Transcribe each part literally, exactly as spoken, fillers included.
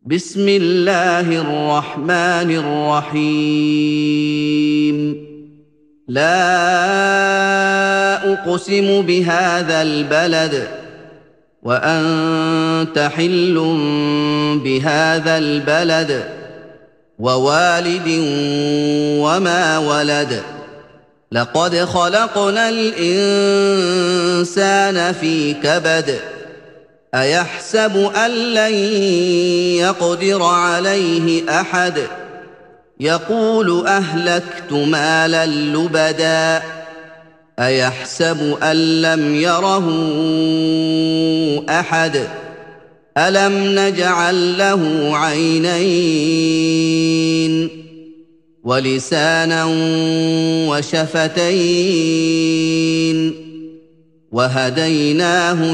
بسم الله الرحمن الرحيم لا أقسم بهذا البلد وأنت حل بهذا البلد ووالد وما ولد لقد خلقنا الإنسان في كبد أيحسب أن لن يقدر عليه أحد يقول أهلكت مالا لبدا أيحسب أن لم يره أحد ألم نجعل له عينين ولسانا وشفتين وهديناه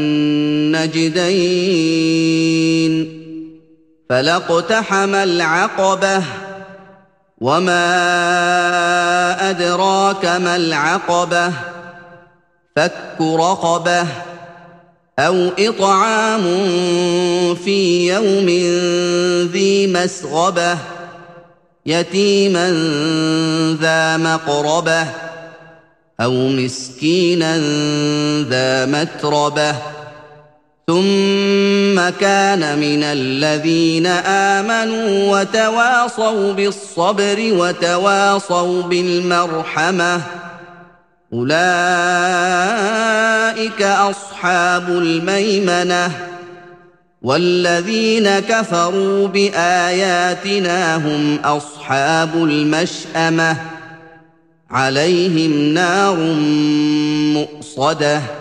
النجدين فلاقتحم العقبة وما أدراك ما العقبة فك رقبة أو إطعام في يوم ذي مسغبة يتيما ذا مقربة أو مسكينا ذا متربة ثم كان من الذين آمنوا وتواصوا بالصبر وتواصوا بالمرحمة أولئك أصحاب الميمنة والذين كفروا بآياتنا هم أصحاب المشأمة عليهم نار مؤصدة